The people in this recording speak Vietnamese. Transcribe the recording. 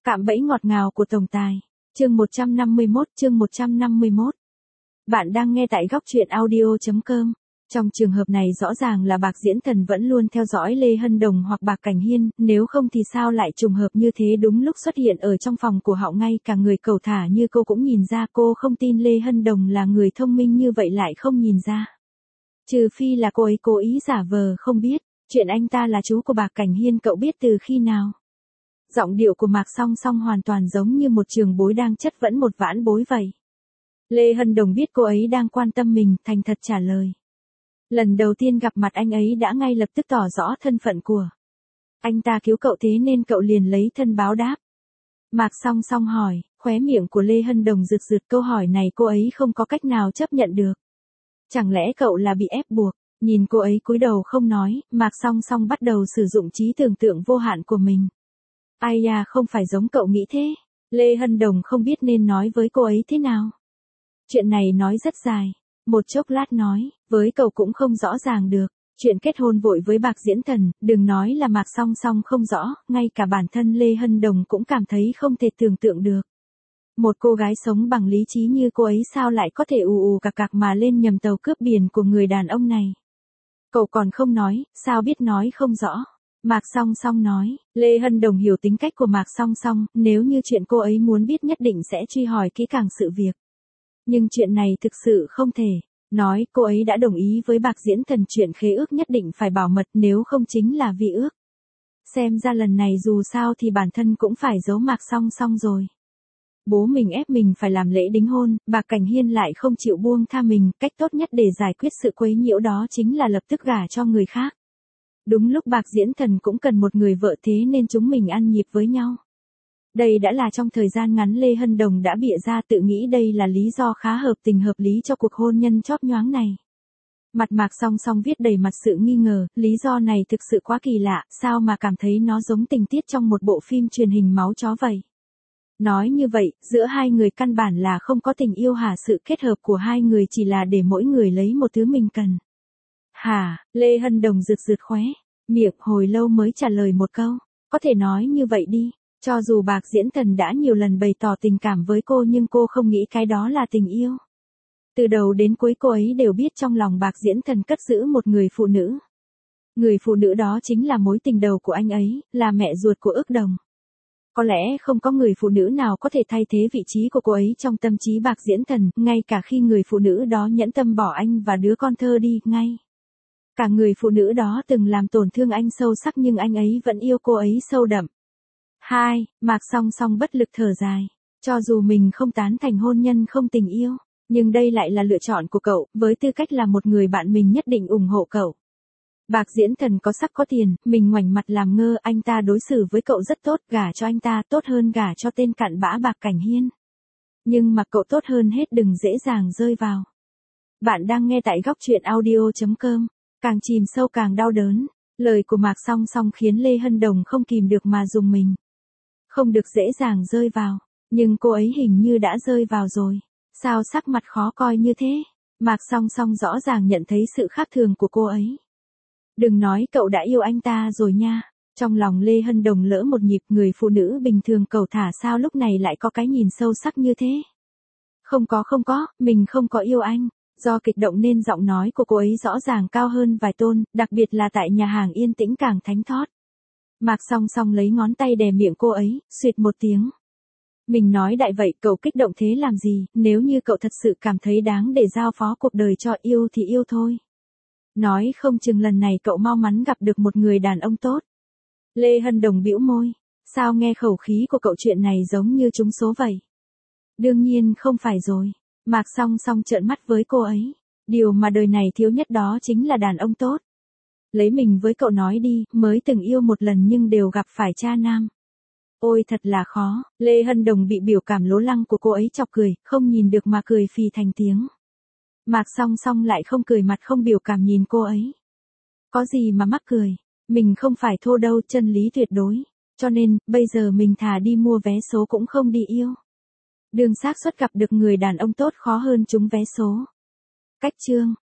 Cạm bẫy ngọt ngào của tổng tài. Chương 151. Bạn đang nghe tại góc truyện audio.com. Trong trường hợp này rõ ràng là Bạc Diễn Thần vẫn luôn theo dõi Lê Hân Đồng hoặc Bạc Cảnh Hiên, nếu không thì sao lại trùng hợp như thế đúng lúc xuất hiện ở trong phòng của họ, ngay cả người cẩu thả như cô cũng nhìn ra. Cô không tin Lê Hân Đồng là người thông minh như vậy lại không nhìn ra. Trừ phi là cô ấy cố ý giả vờ không biết, chuyện anh ta là chú của Bạc Cảnh Hiên cậu biết từ khi nào? Giọng điệu của Mạc Song Song hoàn toàn giống như một trường bối đang chất vấn một vãn bối vậy. Lê Hân Đồng biết cô ấy đang quan tâm mình, thành thật trả lời. Lần đầu tiên gặp mặt anh ấy đã ngay lập tức tỏ rõ thân phận của anh ta cứu cậu, thế nên cậu liền lấy thân báo đáp. Mạc Song Song hỏi, khóe miệng của Lê Hân Đồng rực rực, câu hỏi này cô ấy không có cách nào chấp nhận được. Chẳng lẽ cậu là bị ép buộc? Nhìn cô ấy cúi đầu không nói, Mạc Song Song bắt đầu sử dụng trí tưởng tượng vô hạn của mình. Ai da, không phải giống cậu nghĩ thế. Lê Hân Đồng không biết nên nói với cô ấy thế nào. Chuyện này nói rất dài. Một chốc lát nói, với cậu cũng không rõ ràng được. Chuyện kết hôn vội với Bạc Diễn Thần, đừng nói là Mạc Song Song không rõ, ngay cả bản thân Lê Hân Đồng cũng cảm thấy không thể tưởng tượng được. Một cô gái sống bằng lý trí như cô ấy sao lại có thể ù cạc cạc mà lên nhầm tàu cướp biển của người đàn ông này. Cậu còn không nói, sao biết nói không rõ. Mạc Song Song nói, Lê Hân Đồng hiểu tính cách của Mạc Song Song, nếu như chuyện cô ấy muốn biết nhất định sẽ truy hỏi kỹ càng sự việc. Nhưng chuyện này thực sự không thể. Nói cô ấy đã đồng ý với Bạc Diễn Thần, chuyện khế ước nhất định phải bảo mật, nếu không chính là vi ước. Xem ra lần này dù sao thì bản thân cũng phải giấu Mạc Song Song rồi. Bố mình ép mình phải làm lễ đính hôn, Bạc Cảnh Hiên lại không chịu buông tha mình, cách tốt nhất để giải quyết sự quấy nhiễu đó chính là lập tức gả cho người khác. Đúng lúc Bạc Diễn Thần cũng cần một người vợ, thế nên chúng mình ăn nhịp với nhau. Đây đã là trong thời gian ngắn Lê Hân Đồng đã bịa ra, tự nghĩ đây là lý do khá hợp tình hợp lý cho cuộc hôn nhân chóp nhoáng này. Mặt Mạc Song Song viết đầy mặt sự nghi ngờ, lý do này thực sự quá kỳ lạ, sao mà cảm thấy nó giống tình tiết trong một bộ phim truyền hình máu chó vậy. Nói như vậy, giữa hai người căn bản là không có tình yêu hả? Sự kết hợp của hai người chỉ là để mỗi người lấy một thứ mình cần. Hả? Lê Hân Đồng rực rực khóe miệng, hồi lâu mới trả lời một câu. Có thể nói như vậy đi. Cho dù Bạc Diễn Thần đã nhiều lần bày tỏ tình cảm với cô nhưng cô không nghĩ cái đó là tình yêu. Từ đầu đến cuối cô ấy đều biết trong lòng Bạc Diễn Thần cất giữ một người phụ nữ. Người phụ nữ đó chính là mối tình đầu của anh ấy, là mẹ ruột của Ước Đồng. Có lẽ không có người phụ nữ nào có thể thay thế vị trí của cô ấy trong tâm trí Bạc Diễn Thần, ngay cả khi người phụ nữ đó nhẫn tâm bỏ anh và đứa con thơ đi, ngay cả người phụ nữ đó từng làm tổn thương anh sâu sắc nhưng anh ấy vẫn yêu cô ấy sâu đậm. Mạc Song Song bất lực thở dài. Cho dù mình không tán thành hôn nhân không tình yêu, nhưng đây lại là lựa chọn của cậu, với tư cách là một người bạn mình nhất định ủng hộ cậu. Bạc Diễn Thần có sắc có tiền, mình ngoảnh mặt làm ngơ, anh ta đối xử với cậu rất tốt, gả cho anh ta tốt hơn gả cho tên cặn bã Bạc Cảnh Hiên. Nhưng mà cậu tốt hơn hết đừng dễ dàng rơi vào. Bạn đang nghe tại góc truyện audio.com. Càng chìm sâu càng đau đớn. Lời của Mạc Song Song khiến Lê Hân Đồng không kìm được mà rùng mình. Không được dễ dàng rơi vào. Nhưng cô ấy hình như đã rơi vào rồi. Sao sắc mặt khó coi như thế? Mạc Song Song rõ ràng nhận thấy sự khác thường của cô ấy. Đừng nói cậu đã yêu anh ta rồi nha. Trong lòng Lê Hân Đồng lỡ một nhịp, người phụ nữ bình thường cẩu thả sao lúc này lại có cái nhìn sâu sắc như thế. Không có, mình không có yêu anh. Do kịch động nên giọng nói của cô ấy rõ ràng cao hơn vài tôn, đặc biệt là tại nhà hàng yên tĩnh càng thánh thót. Mạc Song Song lấy ngón tay đè miệng cô ấy, suýt một tiếng. Mình nói đại vậy, cậu kích động thế làm gì, nếu như cậu thật sự cảm thấy đáng để giao phó cuộc đời cho, yêu thì yêu thôi. Nói không chừng lần này cậu mau mắn gặp được một người đàn ông tốt. Lê Hân Đồng bĩu môi, sao nghe khẩu khí của cậu chuyện này giống như trúng số vậy? Đương nhiên không phải rồi. Mạc Song Song trợn mắt với cô ấy. Điều mà đời này thiếu nhất đó chính là đàn ông tốt. Lấy mình với cậu nói đi, mới từng yêu một lần nhưng đều gặp phải cha nam. Ôi thật là khó. Lê Hân Đồng bị biểu cảm lố lăng của cô ấy chọc cười, không nhìn được mà cười phì thành tiếng. Mạc Song Song lại không cười, mặt không biểu cảm nhìn cô ấy. Có gì mà mắc cười, mình không phải thô đâu, chân lý tuyệt đối. Cho nên, bây giờ mình thà đi mua vé số cũng không đi yêu. Đường xác suất gặp được người đàn ông tốt khó hơn trúng vé số. Cách chương